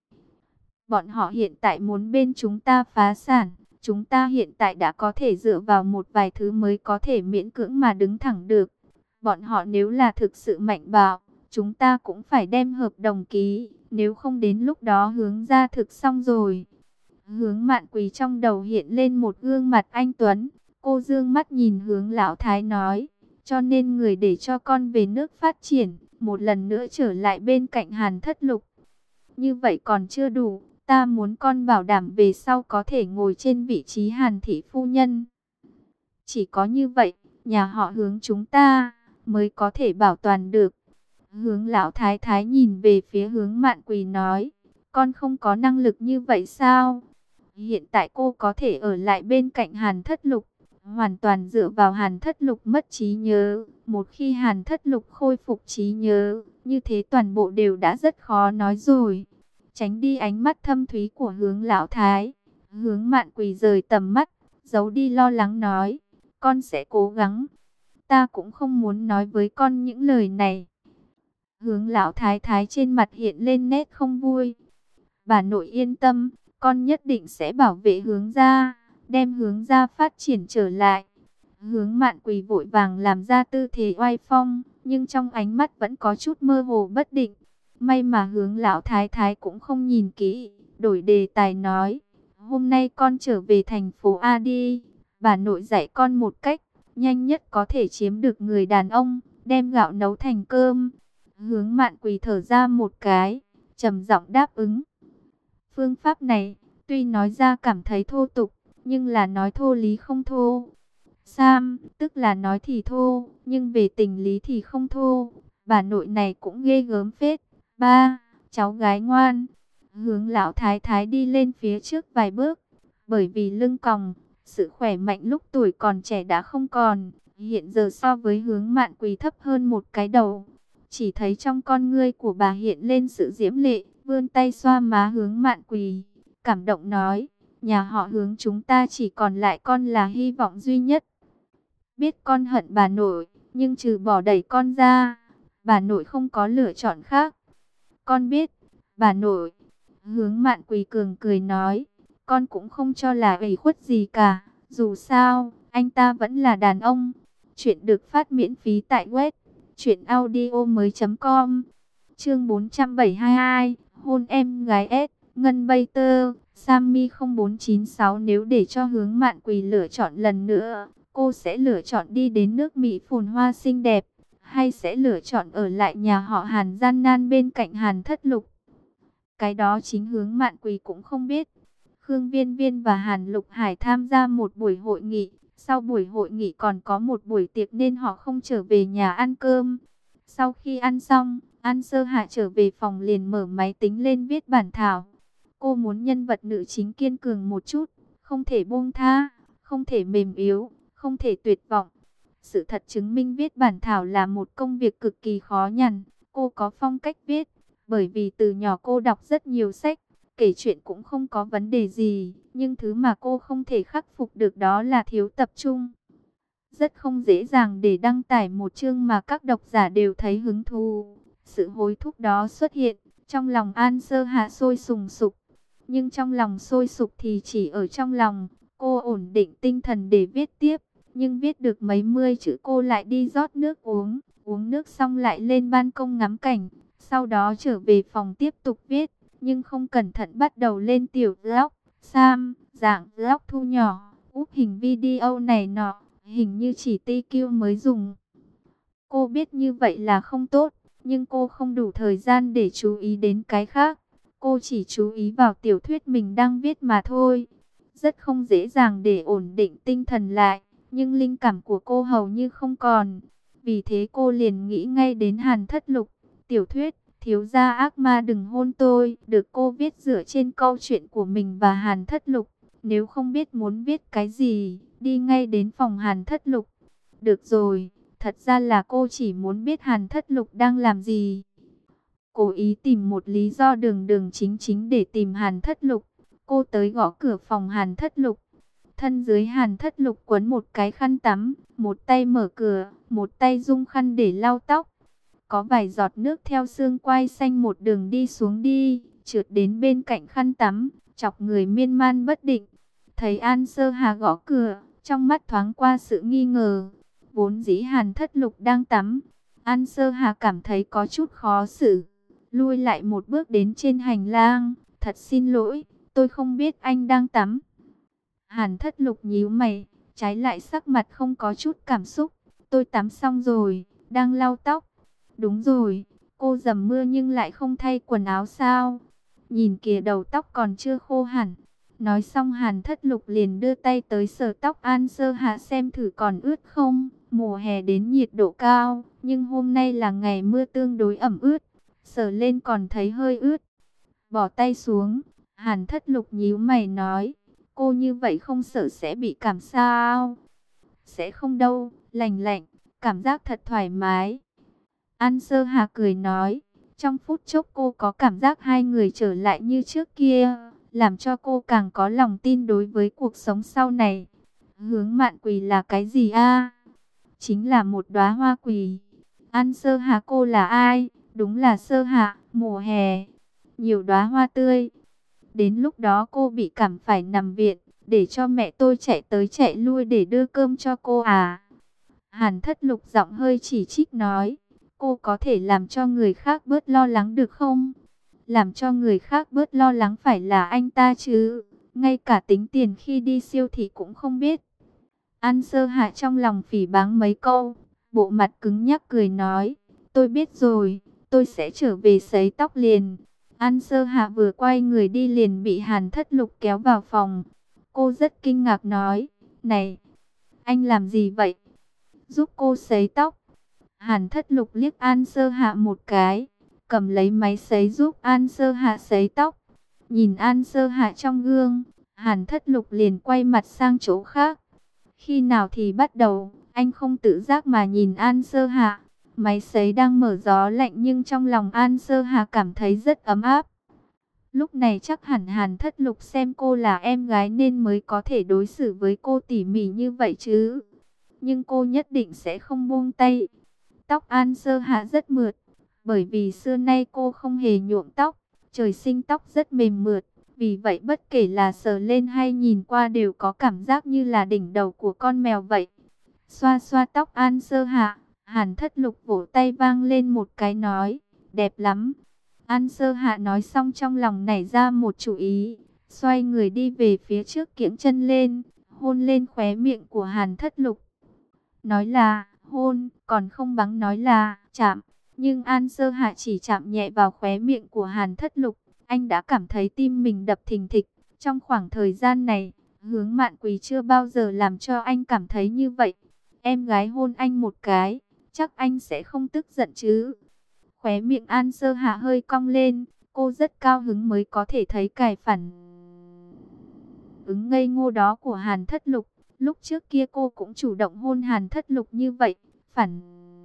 Bọn họ hiện tại muốn bên chúng ta phá sản, chúng ta hiện tại đã có thể dựa vào một vài thứ mới có thể miễn cưỡng mà đứng thẳng được. Bọn họ nếu là thực sự mạnh bạo, chúng ta cũng phải đem hợp đồng ký, nếu không đến lúc đó Hướng ra thực xong rồi. Hướng Mạn Quỳ trong đầu hiện lên một gương mặt anh tuấn, cô dương mắt nhìn Hướng lão thái nói, cho nên người để cho con về nước phát triển, một lần nữa trở lại bên cạnh Hàn Thất Lục. Như vậy còn chưa đủ, ta muốn con bảo đảm về sau có thể ngồi trên vị trí Hàn thị phu nhân. Chỉ có như vậy, nhà họ Hướng chúng ta mới có thể bảo toàn được. Hướng lão thái thái nhìn về phía Hướng Mạn Quỳ nói, con không có năng lực như vậy sao? Hiện tại cô có thể ở lại bên cạnh Hàn Thất Lục, hoàn toàn dựa vào Hàn Thất Lục mất trí nhớ. Một khi Hàn Thất Lục khôi phục trí nhớ, như thế toàn bộ đều đã rất khó nói rồi. Tránh đi ánh mắt thâm thúy của Hướng lão thái, Hướng Mạn Quỳ rời tầm mắt, giấu đi lo lắng nói, con sẽ cố gắng. Ta cũng không muốn nói với con những lời này. Hướng lão thái thái trên mặt hiện lên nét không vui. Bà nội yên tâm, con nhất định sẽ bảo vệ Hướng gia, đem Hướng gia phát triển trở lại. Hướng Mạn Quỳ vội vàng làm ra tư thế oai phong, nhưng trong ánh mắt vẫn có chút mơ hồ bất định. May mà Hướng lão thái thái cũng không nhìn kỹ, đổi đề tài nói, hôm nay con trở về thành phố A đi, bà nội dạy con một cách nhanh nhất có thể chiếm được người đàn ông, đem gạo nấu thành cơm. Hướng Mạn Quỳ thở ra một cái, trầm giọng đáp ứng. Phương pháp này, tuy nói ra cảm thấy thô tục, nhưng là nói thô lý không thô. Sam, tức là nói thì thô, nhưng về tình lý thì không thô. Bà nội này cũng ghê gớm phết. Ba, cháu gái ngoan. Hướng lão thái thái đi lên phía trước vài bước, bởi vì lưng còng, sự khỏe mạnh lúc tuổi còn trẻ đã không còn. Hiện giờ so với Hướng Mạn Quỳ thấp hơn một cái đầu. Chỉ thấy trong con ngươi của bà hiện lên sự diễm lệ, vươn tay xoa má Hướng Mạn Quỳ, cảm động nói, nhà họ Hướng chúng ta chỉ còn lại con là hy vọng duy nhất. Biết con hận bà nội, nhưng trừ bỏ đẩy con ra, bà nội không có lựa chọn khác. Con biết, bà nội. Hướng Mạn Quỳ cường cười nói, con cũng không cho là ủy khuất gì cả, dù sao, anh ta vẫn là đàn ông. Chuyện được phát miễn phí tại web truyệnaudiomoi.com. Chương 472, hôn em gái S, Ngân Bay Tơ, Sammy 0496. Nếu để cho Hướng Mạn Quỳ lựa chọn lần nữa, cô sẽ lựa chọn đi đến nước Mỹ phồn hoa xinh đẹp, hay sẽ lựa chọn ở lại nhà họ Hàn gian nan bên cạnh Hàn Thất Lục? Cái đó chính Hướng Mạn Quỳ cũng không biết. Khương Viên Viên và Hàn Lục Hải tham gia một buổi hội nghị, sau buổi hội nghị còn có một buổi tiệc nên họ không trở về nhà ăn cơm. Sau khi ăn xong, An Sơ Hạ trở về phòng liền mở máy tính lên viết bản thảo. Cô muốn nhân vật nữ chính kiên cường một chút, không thể buông tha, không thể mềm yếu, không thể tuyệt vọng. Sự thật chứng minh viết bản thảo là một công việc cực kỳ khó nhằn. Cô có phong cách viết, bởi vì từ nhỏ cô đọc rất nhiều sách, kể chuyện cũng không có vấn đề gì. Nhưng thứ mà cô không thể khắc phục được đó là thiếu tập trung. Rất không dễ dàng để đăng tải một chương mà các độc giả đều thấy hứng thú. Sự hối thúc đó xuất hiện, trong lòng An Sơ Hạ sôi sùng sục. Nhưng trong lòng sôi sục thì chỉ ở trong lòng, cô ổn định tinh thần để viết tiếp. Nhưng viết được mấy mươi chữ cô lại đi rót nước uống, uống nước xong lại lên ban công ngắm cảnh. Sau đó trở về phòng tiếp tục viết, nhưng không cẩn thận bắt đầu lên tiểu vlog. Sam, dạng vlog thu nhỏ, úp hình video này nọ, hình như chỉ TQ mới dùng. Cô biết như vậy là không tốt, nhưng cô không đủ thời gian để chú ý đến cái khác. Cô chỉ chú ý vào tiểu thuyết mình đang viết mà thôi. Rất không dễ dàng để ổn định tinh thần lại, nhưng linh cảm của cô hầu như không còn. Vì thế cô liền nghĩ ngay đến Hàn Thất Lục. Tiểu thuyết Thiếu gia ác ma đừng hôn tôi được cô viết dựa trên câu chuyện của mình và Hàn Thất Lục. Nếu không biết muốn viết cái gì, đi ngay đến phòng Hàn Thất Lục. Được rồi, thật ra là cô chỉ muốn biết Hàn Thất Lục đang làm gì. Cố ý tìm một lý do đường đường chính chính để tìm Hàn Thất Lục. Cô tới gõ cửa phòng Hàn Thất Lục. Thân dưới Hàn Thất Lục quấn một cái khăn tắm, một tay mở cửa, một tay dung khăn để lau tóc. Có vài giọt nước theo xương quai xanh một đường đi xuống đi, trượt đến bên cạnh khăn tắm, chọc người miên man bất định. Thấy An Sơ Hà gõ cửa, trong mắt thoáng qua sự nghi ngờ. Vốn dĩ Hàn Thất Lục đang tắm, An Sơ Hà cảm thấy có chút khó xử, lui lại một bước đến trên hành lang. Thật xin lỗi, tôi không biết anh đang tắm. Hàn Thất Lục nhíu mày, trái lại sắc mặt không có chút cảm xúc. Tôi tắm xong rồi, đang lau tóc. Đúng rồi, cô dầm mưa nhưng lại không thay quần áo sao? Nhìn kìa đầu tóc còn chưa khô hẳn. Nói xong Hàn Thất Lục liền đưa tay tới sờ tóc An Sơ Hạ xem thử còn ướt không. Mùa hè đến nhiệt độ cao, Nhưng hôm nay là ngày mưa tương đối ẩm ướt, sờ lên còn thấy hơi ướt. Bỏ tay xuống, Hàn Thất Lục nhíu mày nói, cô như vậy không sợ sẽ bị cảm sao? Sẽ không đâu, lành lạnh, cảm giác thật thoải mái. An Sơ Hà cười nói, trong phút chốc cô có cảm giác hai người trở lại như trước kia, làm cho cô càng có lòng tin đối với cuộc sống sau này. Hướng Mạn Quỳ là cái gì a? Chính là một đóa hoa quỳ. An Sơ Hà, cô là ai? Đúng là Sơ Hạ, mùa hè, nhiều đóa hoa tươi. Đến lúc đó cô bị cảm phải nằm viện, để cho mẹ tôi chạy tới chạy lui để đưa cơm cho cô à? Hàn Thất Lục giọng hơi chỉ trích nói, cô có thể làm cho người khác bớt lo lắng được không? Làm cho người khác bớt lo lắng phải là anh ta chứ, ngay cả tính tiền khi đi siêu thị cũng không biết. An Sơ Hạ trong lòng phỉ báng mấy câu, bộ mặt cứng nhắc cười nói, tôi biết rồi, tôi sẽ trở về sấy tóc liền. An Sơ Hạ vừa quay người đi liền bị Hàn Thất Lục kéo vào phòng. Cô rất kinh ngạc nói, này, anh làm gì vậy? Giúp cô sấy tóc. Hàn Thất Lục liếc An Sơ Hạ một cái, cầm lấy máy sấy giúp An Sơ Hạ sấy tóc. Nhìn An Sơ Hạ trong gương, Hàn Thất Lục liền quay mặt sang chỗ khác. Khi nào thì bắt đầu, anh không tự giác mà nhìn An Sơ Hạ. Máy sấy đang mở gió lạnh nhưng trong lòng An Sơ Hạ cảm thấy rất ấm áp. Lúc này chắc hẳn Hàn Thất Lục xem cô là em gái nên mới có thể đối xử với cô tỉ mỉ như vậy chứ. Nhưng cô nhất định sẽ không buông tay. Tóc An Sơ Hạ rất mượt, bởi vì xưa nay cô không hề nhuộm tóc, trời sinh tóc rất mềm mượt. Vì vậy bất kể là sờ lên hay nhìn qua đều có cảm giác như là đỉnh đầu của con mèo vậy. Xoa xoa tóc An Sơ Hạ, Hàn Thất Lục vỗ tay vang lên một cái nói, đẹp lắm. An Sơ Hạ nói xong trong lòng nảy ra một chủ ý, xoay người đi về phía trước kiễng chân lên, hôn lên khóe miệng của Hàn Thất Lục. Nói là hôn, còn không bằng nói là chạm. Nhưng An Sơ Hạ chỉ chạm nhẹ vào khóe miệng của Hàn Thất Lục, anh đã cảm thấy tim mình đập thình thịch. Trong khoảng thời gian này, Hướng Mạn Quỳ chưa bao giờ làm cho anh cảm thấy như vậy. Em gái hôn anh một cái, chắc anh sẽ không tức giận chứ? Khóe miệng An Sơ Hạ hơi cong lên, cô rất cao hứng mới có thể thấy cài phản ứng ngây ngô đó của Hàn Thất Lục. Lúc trước kia cô cũng chủ động hôn Hàn Thất Lục như vậy, phản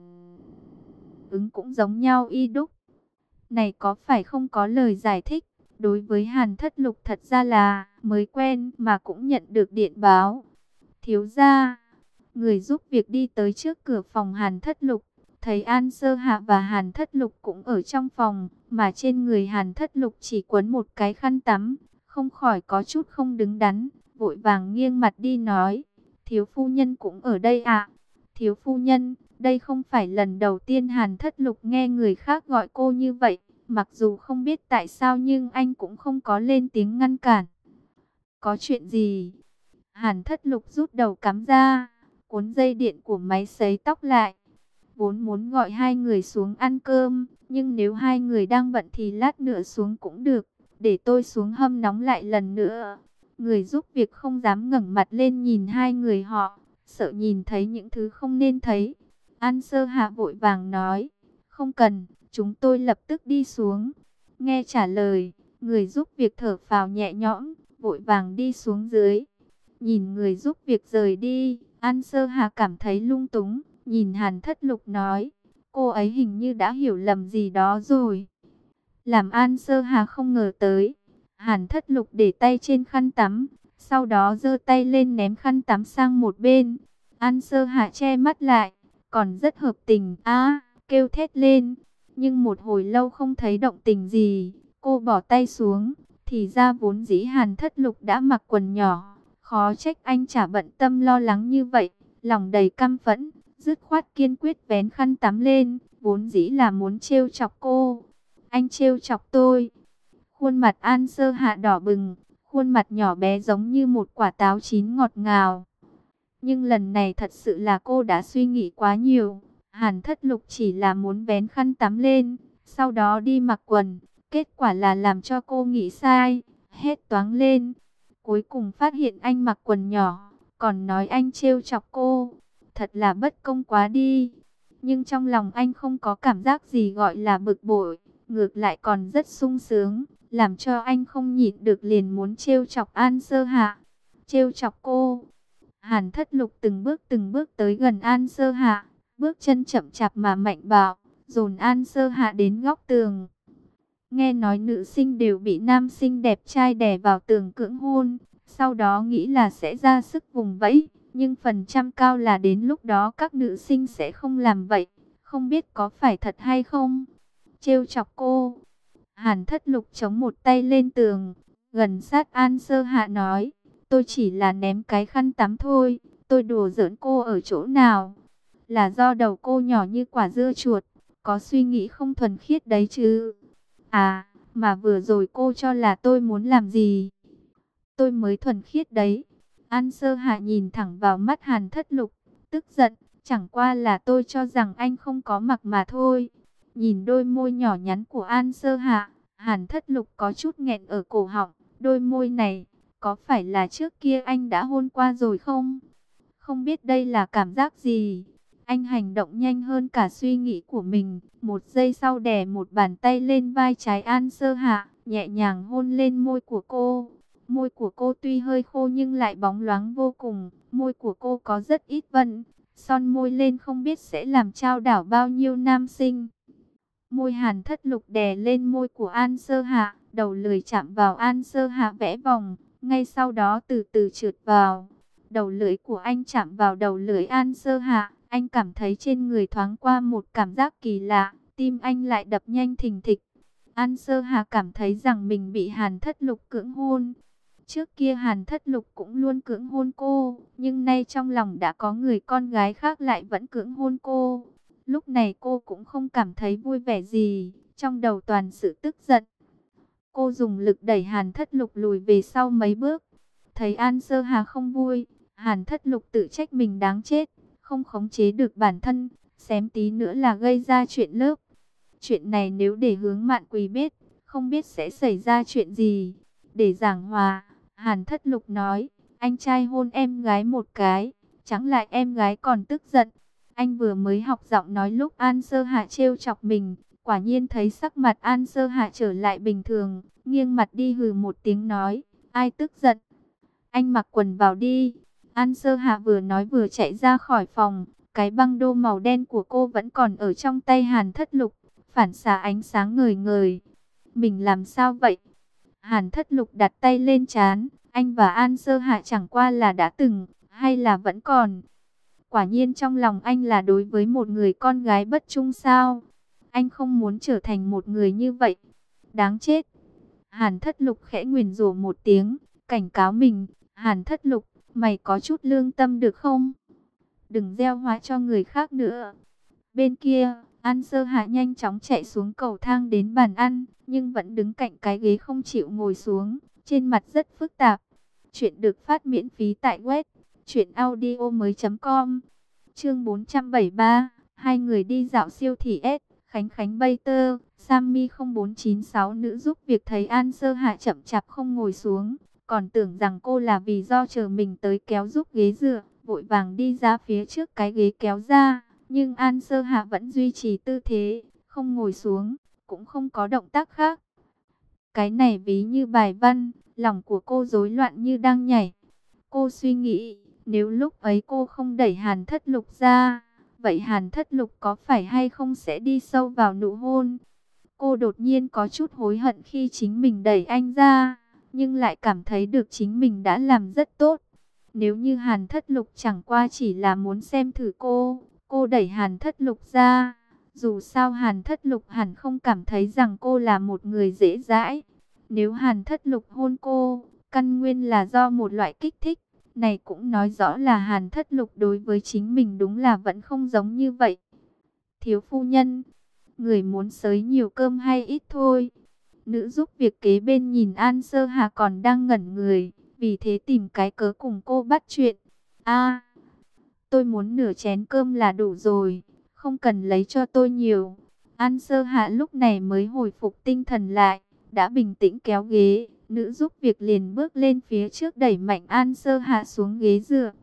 ứng cũng giống nhau y đúc. Này có phải không có lời giải thích? Đối với Hàn Thất Lục thật ra là mới quen mà cũng nhận được điện báo. Thiếu gia, người giúp việc đi tới trước cửa phòng Hàn Thất Lục, thấy An Sơ Hạ và Hàn Thất Lục cũng ở trong phòng, mà trên người Hàn Thất Lục chỉ quấn một cái khăn tắm, không khỏi có chút không đứng đắn, vội vàng nghiêng mặt đi nói, thiếu phu nhân cũng ở đây ạ. Thiếu phu nhân, đây không phải lần đầu tiên Hàn Thất Lục nghe người khác gọi cô như vậy, mặc dù không biết tại sao nhưng anh cũng không có lên tiếng ngăn cản. Có chuyện gì? Hàn Thất Lục rút đầu cắm ra, cuốn dây điện của máy sấy tóc lại. Vốn muốn gọi hai người xuống ăn cơm, nhưng nếu hai người đang bận thì lát nữa xuống cũng được, để tôi xuống hâm nóng lại lần nữa. Người giúp việc không dám ngẩng mặt lên nhìn hai người họ, sợ nhìn thấy những thứ không nên thấy. An Sơ Hạ vội vàng nói, không cần, chúng tôi lập tức đi xuống. Nghe trả lời, người giúp việc thở phào nhẹ nhõm, vội vàng đi xuống dưới. Nhìn người giúp việc rời đi, An Sơ Hạ cảm thấy lung túng, nhìn Hàn Thất Lục nói, cô ấy hình như đã hiểu lầm gì đó rồi. Làm An Sơ Hà không ngờ tới, Hàn Thất Lục để tay trên khăn tắm, sau đó giơ tay lên ném khăn tắm sang một bên. An Sơ Hà che mắt lại, còn rất hợp tình, kêu thét lên. Nhưng một hồi lâu không thấy động tình gì, cô bỏ tay xuống, thì ra vốn dĩ Hàn Thất Lục đã mặc quần nhỏ, khó trách anh chả bận tâm lo lắng như vậy, lòng đầy căm phẫn, dứt khoát kiên quyết vén khăn tắm lên, vốn dĩ là muốn trêu chọc cô. Anh trêu chọc tôi. Khuôn mặt An Sơ Hạ đỏ bừng, khuôn mặt nhỏ bé giống như một quả táo chín ngọt ngào. Nhưng lần này thật sự là cô đã suy nghĩ quá nhiều. Hàn Thất Lục chỉ là muốn vén khăn tắm lên, sau đó đi mặc quần. Kết quả là làm cho cô nghĩ sai, hét toáng lên. Cuối cùng phát hiện anh mặc quần nhỏ, còn nói anh trêu chọc cô. Thật là bất công quá đi. nhưng trong lòng anh không có cảm giác gì gọi là bực bội, ngược lại còn rất sung sướng, làm cho anh không nhịn được liền muốn trêu chọc An Sơ Hạ. Trêu chọc cô. Hàn Thất Lục từng bước tới gần An Sơ Hạ, bước chân chậm chạp mà mạnh bạo, dồn An Sơ Hạ đến góc tường. Nghe nói nữ sinh đều bị nam sinh đẹp trai đè vào tường cưỡng hôn, sau đó nghĩ là sẽ ra sức vùng vẫy, nhưng phần trăm cao là đến lúc đó các nữ sinh sẽ không làm vậy, không biết có phải thật hay không. Trêu chọc cô. Hàn Thất Lục chống một tay lên tường, gần sát An Sơ Hạ nói, tôi chỉ là ném cái khăn tắm thôi, tôi đùa giỡn cô ở chỗ nào? Là do đầu cô nhỏ như quả dưa chuột, có suy nghĩ không thuần khiết đấy chứ. À, mà vừa rồi cô cho là tôi muốn làm gì? Tôi mới thuần khiết đấy. An Sơ Hạ nhìn thẳng vào mắt Hàn Thất Lục, tức giận, chẳng qua là tôi cho rằng anh không có mặc mà thôi. Nhìn đôi môi nhỏ nhắn của An Sơ Hạ, Hàn Thất Lục có chút nghẹn ở cổ họng, đôi môi này, có phải là trước kia anh đã hôn qua rồi không? Không biết đây là cảm giác gì? Anh hành động nhanh hơn cả suy nghĩ của mình, một giây sau đè một bàn tay lên vai trái An Sơ Hạ, nhẹ nhàng hôn lên môi của cô. Môi của cô tuy hơi khô nhưng lại bóng loáng vô cùng, môi của cô có rất ít vân, son môi lên không biết sẽ làm chao đảo bao nhiêu nam sinh. Môi Hàn Thất Lục đè lên môi của An Sơ Hạ, đầu lưỡi chạm vào An Sơ Hạ vẽ vòng, ngay sau đó từ từ trượt vào. Đầu lưỡi của anh chạm vào đầu lưỡi An Sơ Hạ, anh cảm thấy trên người thoáng qua một cảm giác kỳ lạ, tim anh lại đập nhanh thình thịch. An Sơ Hạ cảm thấy rằng mình bị Hàn Thất Lục cưỡng hôn. Trước kia Hàn Thất Lục cũng luôn cưỡng hôn cô, nhưng nay trong lòng đã có người con gái khác lại vẫn cưỡng hôn cô. Lúc này cô cũng không cảm thấy vui vẻ gì, trong đầu toàn sự tức giận. Cô dùng lực đẩy Hàn Thất Lục lùi về sau mấy bước. Thấy An Sơ Hà không vui, Hàn Thất Lục tự trách mình đáng chết, không khống chế được bản thân, xém tí nữa là gây ra chuyện lớp. Chuyện này nếu để Hướng Mạn Quỳ biết, không biết sẽ xảy ra chuyện gì. Để giảng hòa, Hàn Thất Lục nói, anh trai hôn em gái một cái, chẳng lại em gái còn tức giận. Anh vừa mới học giọng nói lúc An Sơ Hạ trêu chọc mình, quả nhiên thấy sắc mặt An Sơ Hạ trở lại bình thường, nghiêng mặt đi hừ một tiếng nói, ai tức giận? Anh mặc quần vào đi. An Sơ Hạ vừa nói vừa chạy ra khỏi phòng, cái băng đô màu đen của cô vẫn còn ở trong tay Hàn Thất Lục, phản xạ ánh sáng ngời ngời. Mình làm sao vậy? Hàn Thất Lục đặt tay lên trán, anh và An Sơ Hạ chẳng qua là đã từng, hay là vẫn còn? Quả nhiên trong lòng anh là đối với một người con gái bất trung sao? Anh không muốn trở thành một người như vậy. Đáng chết. Hàn Thất Lục khẽ nguyền rủa một tiếng, cảnh cáo mình. Hàn Thất Lục, mày có chút lương tâm được không? Đừng gieo hóa cho người khác nữa. Bên kia, An Sơ Hạ nhanh chóng chạy xuống cầu thang đến bàn ăn, nhưng vẫn đứng cạnh cái ghế không chịu ngồi xuống, trên mặt rất phức tạp. Chuyện được phát miễn phí tại web truyệnaudiomoi.com. Chương 473, hai người đi dạo siêu thị S, Khánh Khánh Bater, Sammy 0496 nữ giúp việc thấy An Sơ Hạ chậm chạp không ngồi xuống, còn tưởng rằng cô là vì do chờ mình tới kéo giúp ghế dựa, vội vàng đi ra phía trước cái ghế kéo ra, nhưng An Sơ Hạ vẫn duy trì tư thế, không ngồi xuống, cũng không có động tác khác. Cái này ví như bài văn, lòng của cô rối loạn như đang nhảy. Cô suy nghĩ, nếu lúc ấy cô không đẩy Hàn Thất Lục ra, vậy Hàn Thất Lục có phải hay không sẽ đi sâu vào nụ hôn? Cô đột nhiên có chút hối hận khi chính mình đẩy anh ra, nhưng lại cảm thấy được chính mình đã làm rất tốt. Nếu như Hàn Thất Lục chẳng qua chỉ là muốn xem thử cô đẩy Hàn Thất Lục ra. Dù sao Hàn Thất Lục hẳn không cảm thấy rằng cô là một người dễ dãi. Nếu Hàn Thất Lục hôn cô, căn nguyên là do một loại kích thích. Này cũng nói rõ là Hàn Thất Lục đối với chính mình đúng là vẫn không giống như vậy. Thiếu phu nhân, người muốn xới nhiều cơm hay ít thôi? Nữ giúp việc kế bên nhìn An Sơ Hà còn đang ngẩn người, vì thế tìm cái cớ cùng cô bắt chuyện. A, tôi muốn nửa chén cơm là đủ rồi, không cần lấy cho tôi nhiều. An Sơ Hạ lúc này mới hồi phục tinh thần lại, đã bình tĩnh kéo ghế. Nữ giúp việc liền bước lên phía trước đẩy mạnh An Sơ Hạ xuống ghế dựa.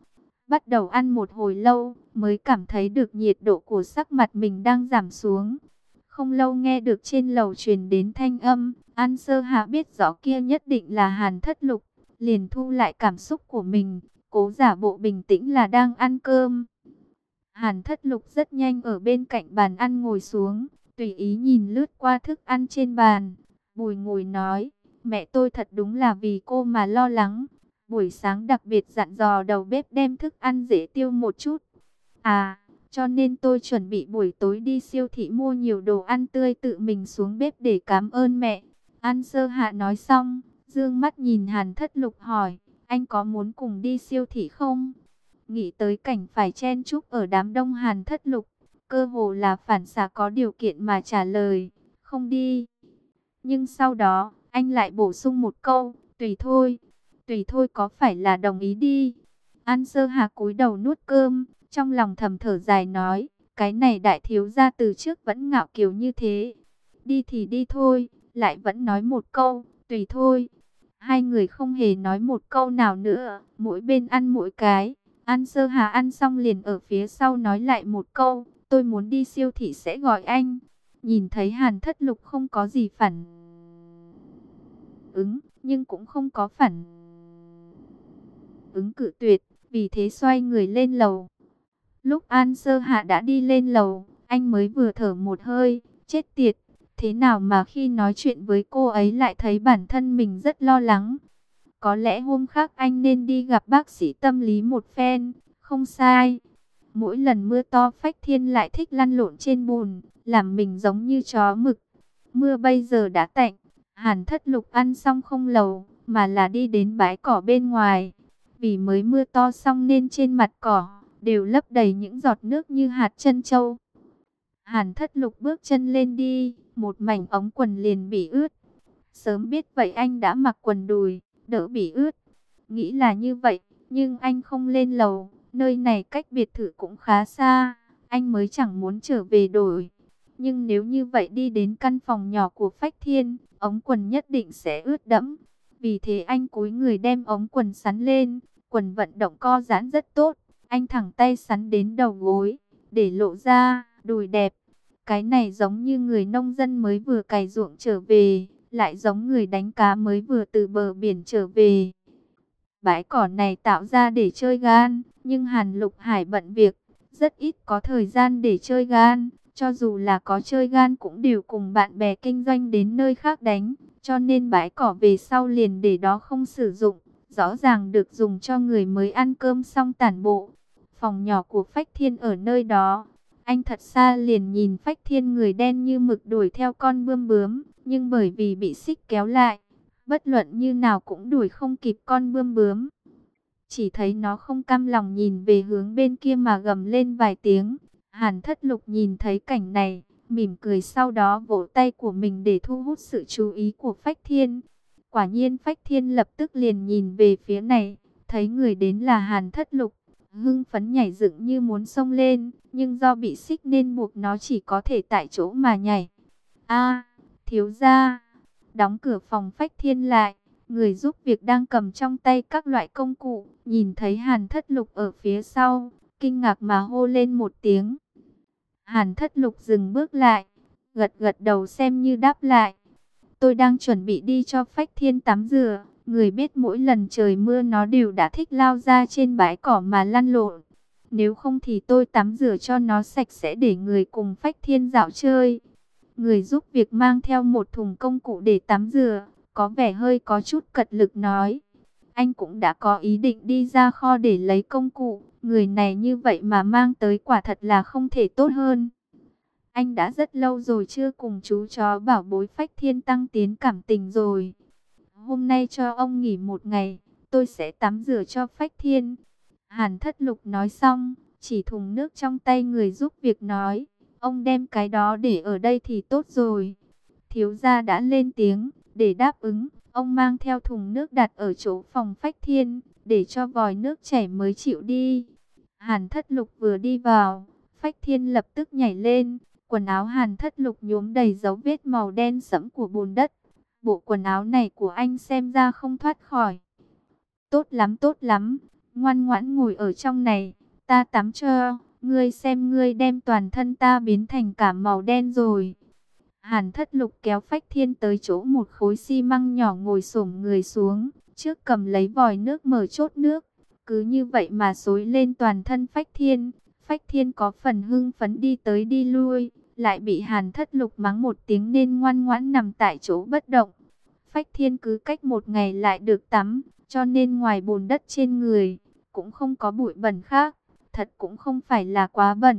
Bắt đầu ăn một hồi lâu, mới cảm thấy được nhiệt độ của sắc mặt mình đang giảm xuống. Không lâu nghe được trên lầu truyền đến thanh âm, An Sơ Hạ biết rõ kia nhất định là Hàn Thất Lục, liền thu lại cảm xúc của mình, cố giả bộ bình tĩnh là đang ăn cơm. Hàn Thất Lục rất nhanh ở bên cạnh bàn ăn ngồi xuống, tùy ý nhìn lướt qua thức ăn trên bàn, bùi ngùi nói, mẹ tôi thật đúng là vì cô mà lo lắng. Buổi sáng đặc biệt dặn dò đầu bếp đem thức ăn dễ tiêu một chút. À, cho nên tôi chuẩn bị buổi tối đi siêu thị mua nhiều đồ ăn tươi tự mình xuống bếp để cảm ơn mẹ. An Sơ Hạ nói xong, dương mắt nhìn Hàn Thất Lục hỏi, anh có muốn cùng đi siêu thị không? Nghĩ tới cảnh phải chen chúc ở đám đông, Hàn Thất Lục cơ hồ là phản xạ có điều kiện mà trả lời, không đi. Nhưng sau đó, anh lại bổ sung một câu, tùy thôi. Tùy thôi có phải là đồng ý đi. An Sơ Hà cúi đầu nuốt cơm, trong lòng thầm thở dài nói, cái này đại thiếu gia từ trước vẫn ngạo kiều như thế. Đi thì đi thôi, lại vẫn nói một câu, tùy thôi. Hai người không hề nói một câu nào nữa, mỗi bên ăn mỗi cái. An Sơ Hà ăn xong liền ở phía sau nói lại một câu, tôi muốn đi siêu thị sẽ gọi anh. Nhìn thấy Hàn Thất Lục không có gì phản ứng, nhưng cũng không có phản ứng cự tuyệt, vì thế xoay người lên lầu. Lúc An Sơ Hạ đã đi lên lầu, anh mới vừa thở một hơi, chết tiệt, thế nào mà khi nói chuyện với cô ấy lại thấy bản thân mình rất lo lắng. Có lẽ hôm khác anh nên đi gặp bác sĩ tâm lý một phen, không sai. Mỗi lần mưa to Phách Thiên lại thích lăn lộn trên bùn, làm mình giống như chó mực. Mưa bây giờ đã tạnh, Hàn Thất Lục ăn xong không lầu, mà là đi đến bãi cỏ bên ngoài. Vì mới mưa to xong nên trên mặt cỏ đều lấp đầy những giọt nước như hạt trân châu. Hàn Thất Lục bước chân lên đi, một mảnh ống quần liền bị ướt. Sớm biết vậy anh đã mặc quần đùi, đỡ bị ướt. Nghĩ là như vậy, nhưng anh không lên lầu, nơi này cách biệt thự cũng khá xa, anh mới chẳng muốn trở về đổi. Nhưng nếu như vậy đi đến căn phòng nhỏ của Phách Thiên, ống quần nhất định sẽ ướt đẫm. Vì thế anh cúi người đem ống quần sắn lên, quần vận động co giãn rất tốt. Anh thẳng tay sắn đến đầu gối, để lộ ra đùi đẹp. Cái này giống như người nông dân mới vừa cày ruộng trở về, lại giống người đánh cá mới vừa từ bờ biển trở về. Bãi cỏ này tạo ra để chơi gan, nhưng Hàn Lục Hải bận việc, rất ít có thời gian để chơi gan. Cho dù là có chơi gan cũng đều cùng bạn bè kinh doanh đến nơi khác đánh, cho nên bãi cỏ về sau liền để đó không sử dụng, rõ ràng được dùng cho người mới ăn cơm xong tản bộ. Phòng nhỏ của Phách Thiên ở nơi đó, anh thật xa liền nhìn Phách Thiên người đen như mực đuổi theo con bươm bướm, nhưng bởi vì bị xích kéo lại, bất luận như nào cũng đuổi không kịp con bươm bướm. Chỉ thấy nó không cam lòng nhìn về hướng bên kia mà gầm lên vài tiếng. Hàn Thất Lục nhìn thấy cảnh này, mỉm cười, sau đó vỗ tay của mình để thu hút sự chú ý của Phách Thiên. Quả nhiên Phách Thiên lập tức liền nhìn về phía này, thấy người đến là Hàn Thất Lục, hưng phấn nhảy dựng như muốn xông lên, nhưng do bị xích nên buộc nó chỉ có thể tại chỗ mà nhảy. A, thiếu gia! Đóng cửa phòng Phách Thiên lại, người giúp việc đang cầm trong tay các loại công cụ, nhìn thấy Hàn Thất Lục ở phía sau, kinh ngạc mà hô lên một tiếng. Hàn Thất Lục dừng bước lại, gật gật đầu xem như đáp lại. Tôi đang chuẩn bị đi cho Phách Thiên tắm rửa, người biết mỗi lần trời mưa nó đều đã thích lao ra trên bãi cỏ mà lăn lộn. Nếu không thì tôi tắm rửa cho nó sạch sẽ để người cùng Phách Thiên dạo chơi. Người giúp việc mang theo một thùng công cụ để tắm rửa, có vẻ hơi có chút cật lực nói. Anh cũng đã có ý định đi ra kho để lấy công cụ, người này như vậy mà mang tới quả thật là không thể tốt hơn. Anh đã rất lâu rồi chưa cùng chú chó bảo bối Phách Thiên tăng tiến cảm tình rồi. Hôm nay cho ông nghỉ một ngày, tôi sẽ tắm rửa cho Phách Thiên. Hàn Thất Lục nói xong, chỉ thùng nước trong tay người giúp việc nói. Ông đem cái đó để ở đây thì tốt rồi. Thiếu gia đã lên tiếng, để đáp ứng, ông mang theo thùng nước đặt ở chỗ phòng Phách Thiên, để cho vòi nước chảy mới chịu đi. Hàn Thất Lục vừa đi vào, Phách Thiên lập tức nhảy lên, quần áo Hàn Thất Lục nhuốm đầy dấu vết màu đen sẫm của bùn đất. Bộ quần áo này của anh xem ra không thoát khỏi. Tốt lắm, tốt lắm. ngoan ngoãn ngồi ở trong này, ta tắm cho, ngươi xem ngươi đem toàn thân ta biến thành cả màu đen rồi. Hàn Thất Lục kéo Phách Thiên tới chỗ một khối xi măng nhỏ, ngồi xổm người xuống, trước cầm lấy vòi nước mở chốt nước, cứ như vậy mà xối lên toàn thân Phách Thiên. Phách Thiên có phần hưng phấn đi tới đi lui, lại bị Hàn Thất Lục mắng một tiếng nên ngoan ngoãn nằm tại chỗ bất động. Phách Thiên cứ cách một ngày lại được tắm, cho nên ngoài bùn đất trên người, cũng không có bụi bẩn khác, thật cũng không phải là quá bẩn.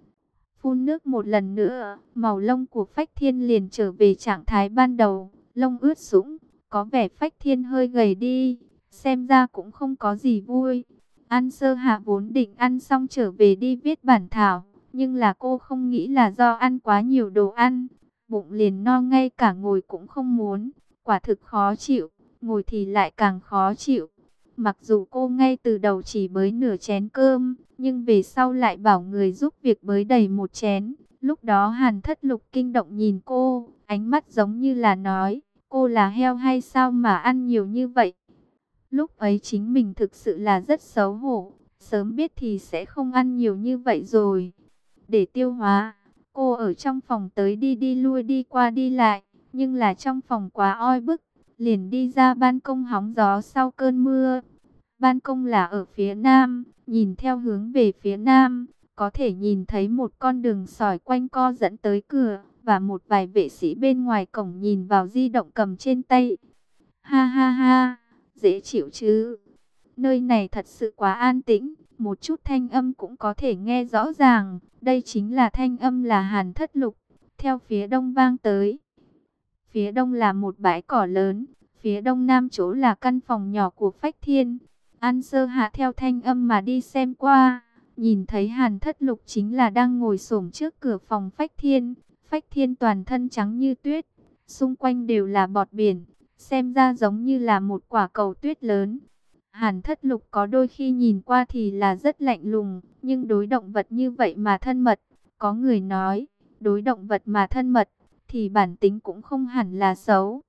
Phun nước một lần nữa, màu lông của Phách Thiên liền trở về trạng thái ban đầu, lông ướt sũng, có vẻ Phách Thiên hơi gầy đi, xem ra cũng không có gì vui. An Sơ Hạ vốn định ăn xong trở về đi viết bản thảo, nhưng là cô không nghĩ là do ăn quá nhiều đồ ăn, bụng liền no ngay cả ngồi cũng không muốn, quả thực khó chịu, ngồi thì lại càng khó chịu. Mặc dù cô ngay từ đầu chỉ bới nửa chén cơm, nhưng về sau lại bảo người giúp việc bới đầy một chén. Lúc đó Hàn Thất Lục kinh động nhìn cô, ánh mắt giống như là nói, cô là heo hay sao mà ăn nhiều như vậy. Lúc ấy chính mình thực sự là rất xấu hổ, sớm biết thì sẽ không ăn nhiều như vậy rồi. Để tiêu hóa, cô ở trong phòng tới đi đi lui đi qua đi lại, nhưng là trong phòng quá oi bức, liền đi ra ban công hóng gió sau cơn mưa. Ban công là ở phía nam, nhìn theo hướng về phía nam, có thể nhìn thấy một con đường sỏi quanh co dẫn tới cửa, và một vài vệ sĩ bên ngoài cổng nhìn vào di động cầm trên tay. Ha ha ha, dễ chịu chứ. Nơi này thật sự quá an tĩnh, một chút thanh âm cũng có thể nghe rõ ràng. Đây chính là thanh âm là Hàn Thất Lục, theo phía đông vang tới. Phía đông là một bãi cỏ lớn, phía đông nam chỗ là căn phòng nhỏ của Phách Thiên. An Sơ Hạ theo thanh âm mà đi xem qua, nhìn thấy Hàn Thất Lục chính là đang ngồi xổm trước cửa phòng Phách Thiên. Phách Thiên toàn thân trắng như tuyết, xung quanh đều là bọt biển, xem ra giống như là một quả cầu tuyết lớn. Hàn Thất Lục có đôi khi nhìn qua thì là rất lạnh lùng, nhưng đối động vật như vậy mà thân mật. Có người nói, đối động vật mà thân mật, thì bản tính cũng không hẳn là xấu.